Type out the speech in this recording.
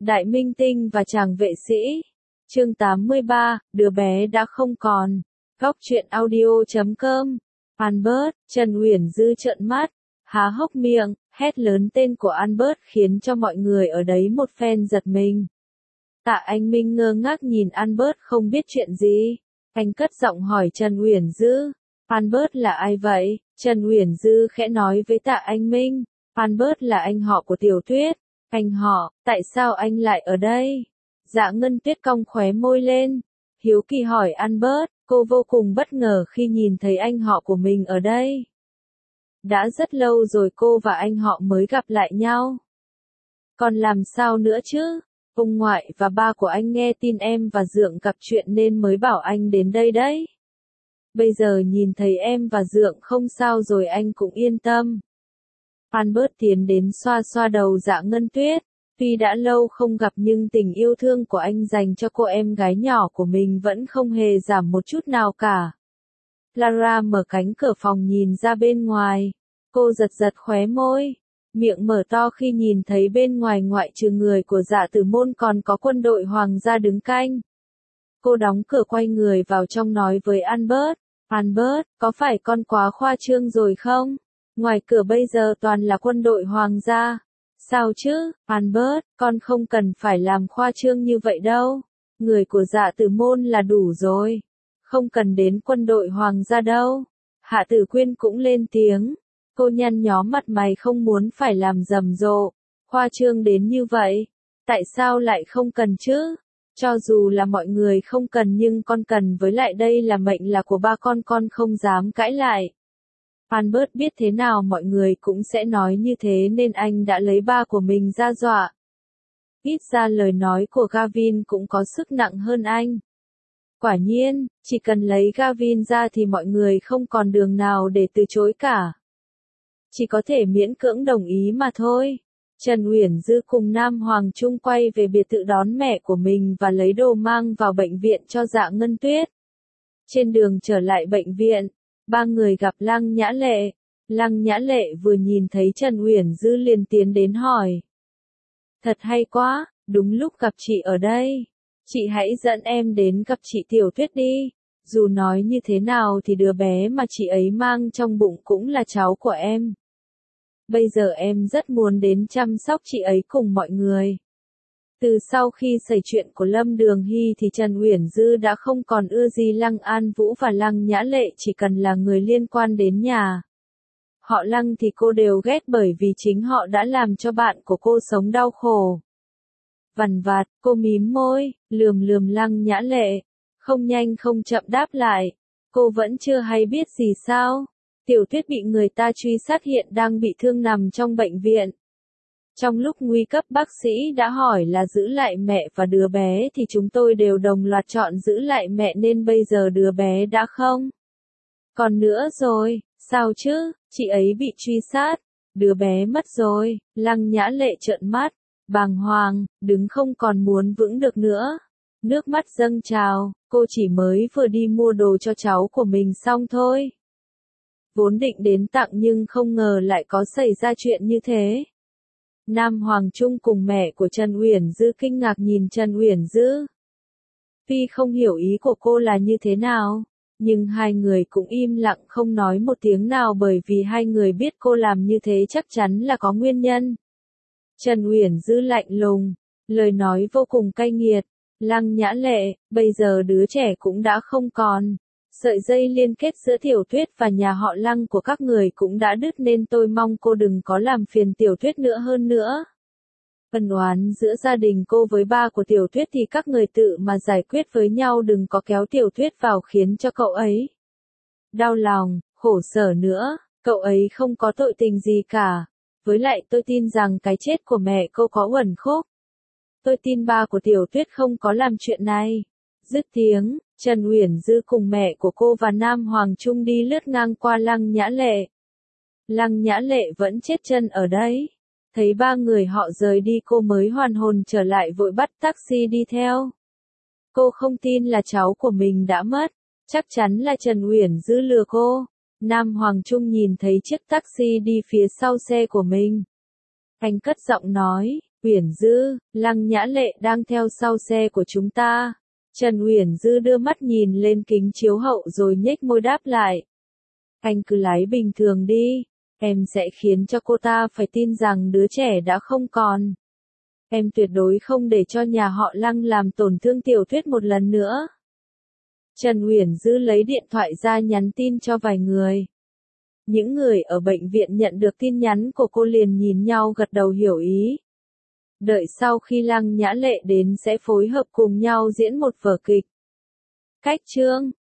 Đại minh tinh và chàng vệ sĩ. Chương 83, đứa bé đã không còn. Góc truyện audio.com. Albert, Trần Uyển Dư trợn mắt, há hốc miệng, hét lớn tên của Albert khiến cho mọi người ở đấy một phen giật mình. Tạ Anh Minh ngơ ngác nhìn Albert không biết chuyện gì. Anh cất giọng hỏi Trần Uyển Dư. Albert là ai vậy? Trần Uyển Dư khẽ nói với Tạ Anh Minh. Albert là anh họ của Tiểu Tuyết. Anh họ, tại sao anh lại ở đây? Dạ Ngân Tuyết cong khóe môi lên. Hiếu kỳ hỏi Albert, cô vô cùng bất ngờ khi nhìn thấy anh họ của mình ở đây. Đã rất lâu rồi cô và anh họ mới gặp lại nhau. Còn làm sao nữa chứ? Ông ngoại và ba của anh nghe tin em và Dượng gặp chuyện nên mới bảo anh đến đây đấy. Bây giờ nhìn thấy em và Dượng không sao rồi anh cũng yên tâm. Albert tiến đến xoa xoa đầu Dạ Ngân Tuyết. Tuy đã lâu không gặp nhưng tình yêu thương của anh dành cho cô em gái nhỏ của mình vẫn không hề giảm một chút nào cả. Clara mở cánh cửa phòng nhìn ra bên ngoài. Cô giật giật khóe môi. Miệng mở to khi nhìn thấy bên ngoài ngoại trừ người của Dạ Tử Môn còn có quân đội hoàng gia đứng canh. Cô đóng cửa quay người vào trong nói với Albert. Albert, có phải con quá khoa trương rồi không? Ngoài cửa bây giờ toàn là quân đội hoàng gia. Sao chứ, Albert, con không cần phải làm khoa trương như vậy đâu. Người của Dạ Tử Môn là đủ rồi. Không cần đến quân đội hoàng gia đâu. Hạ Tử Quyên cũng lên tiếng. Cô nhăn nhó mặt mày không muốn phải làm rầm rộ. Khoa trương đến như vậy. Tại sao lại không cần chứ? Cho dù là mọi người không cần nhưng con cần, với lại đây là mệnh là của ba con không dám cãi lại. Albert biết thế nào mọi người cũng sẽ nói như thế nên anh đã lấy ba của mình ra dọa. Ít ra lời nói của Gavin cũng có sức nặng hơn anh. Quả nhiên, chỉ cần lấy Gavin ra thì mọi người không còn đường nào để từ chối cả. Chỉ có thể miễn cưỡng đồng ý mà thôi. Trần Uyển Dư cùng Nam Hoàng Trung quay về biệt thự đón mẹ của mình và lấy đồ mang vào bệnh viện cho Dạ Ngân Tuyết. Trên đường trở lại bệnh viện, ba người gặp Lăng Nhã Lệ. Lăng Nhã Lệ vừa nhìn thấy Trần Uyển Dư liền tiến đến hỏi. Thật hay quá, đúng lúc gặp chị ở đây. Chị hãy dẫn em đến gặp chị Tiểu Tuyết đi. Dù nói như thế nào thì đứa bé mà chị ấy mang trong bụng cũng là cháu của em. Bây giờ em rất muốn đến chăm sóc chị ấy cùng mọi người. Từ sau khi xảy chuyện của Lâm Đường Hy thì Trần Uyển Dư đã không còn ưa gì Lăng An Vũ và Lăng Nhã Lệ chỉ cần là người liên quan đến nhà. Họ Lăng thì cô đều ghét bởi vì chính họ đã làm cho bạn của cô sống đau khổ. Vằn vặt, cô mím môi, lườm lườm Lăng Nhã Lệ. Không nhanh không chậm đáp lại. Cô vẫn chưa hay biết gì sao? Tiểu Tuyết bị người ta truy sát hiện đang bị thương nằm trong bệnh viện. Trong lúc nguy cấp bác sĩ đã hỏi là giữ lại mẹ và đứa bé thì chúng tôi đều đồng loạt chọn giữ lại mẹ nên bây giờ đứa bé đã không còn nữa rồi. Sao chứ, chị ấy bị truy sát, đứa bé mất rồi. Lăng Nhã Lệ trợn mắt, bàng hoàng, đứng không còn muốn vững được nữa. Nước mắt dâng trào, cô chỉ mới vừa đi mua đồ cho cháu của mình xong thôi. Vốn định đến tặng nhưng không ngờ lại có xảy ra chuyện như thế. Nam Hoàng Trung cùng mẹ của Trần Uyển Dư kinh ngạc nhìn Trần Uyển Dư. Tuy không hiểu ý của cô là như thế nào, nhưng hai người cũng im lặng không nói một tiếng nào bởi vì hai người biết cô làm như thế chắc chắn là có nguyên nhân. Trần Uyển Dư lạnh lùng, lời nói vô cùng cay nghiệt. Lăng Nhã Lệ, bây giờ đứa trẻ cũng đã không còn. Sợi dây liên kết giữa Tiểu Tuyết và nhà họ Lăng của các người cũng đã đứt nên tôi mong cô đừng có làm phiền Tiểu Tuyết nữa hơn nữa. Ân oán giữa gia đình cô với ba của Tiểu Tuyết thì các người tự mà giải quyết với nhau, đừng có kéo Tiểu Tuyết vào khiến cho cậu ấy đau lòng, khổ sở nữa. Cậu ấy không có tội tình gì cả. Với lại tôi tin rằng cái chết của mẹ cô có uẩn khúc. Tôi tin ba của Tiểu Tuyết không có làm chuyện này. Dứt tiếng, Trần Uyển Dư cùng mẹ của cô và Nam Hoàng Trung đi lướt ngang qua Lăng Nhã Lệ. Lăng Nhã Lệ vẫn chết chân ở đấy. Thấy ba người họ rời đi cô mới hoàn hồn trở lại vội bắt taxi đi theo. Cô không tin là cháu của mình đã mất. Chắc chắn là Trần Uyển Dư lừa cô. Nam Hoàng Trung nhìn thấy chiếc taxi đi phía sau xe của mình. Anh cất giọng nói, Uyển Dư, Lăng Nhã Lệ đang theo sau xe của chúng ta. Trần Uyển Dư đưa mắt nhìn lên kính chiếu hậu rồi nhếch môi đáp lại. Anh cứ lái bình thường đi, em sẽ khiến cho cô ta phải tin rằng đứa trẻ đã không còn. Em tuyệt đối không để cho nhà họ Lăng làm tổn thương Tiểu Tuyết một lần nữa. Trần Uyển Dư lấy điện thoại ra nhắn tin cho vài người. Những người ở bệnh viện nhận được tin nhắn của cô liền nhìn nhau gật đầu hiểu ý. Đợi sau khi Lăng Nhã Lệ đến sẽ phối hợp cùng nhau diễn một vở kịch. Cách chương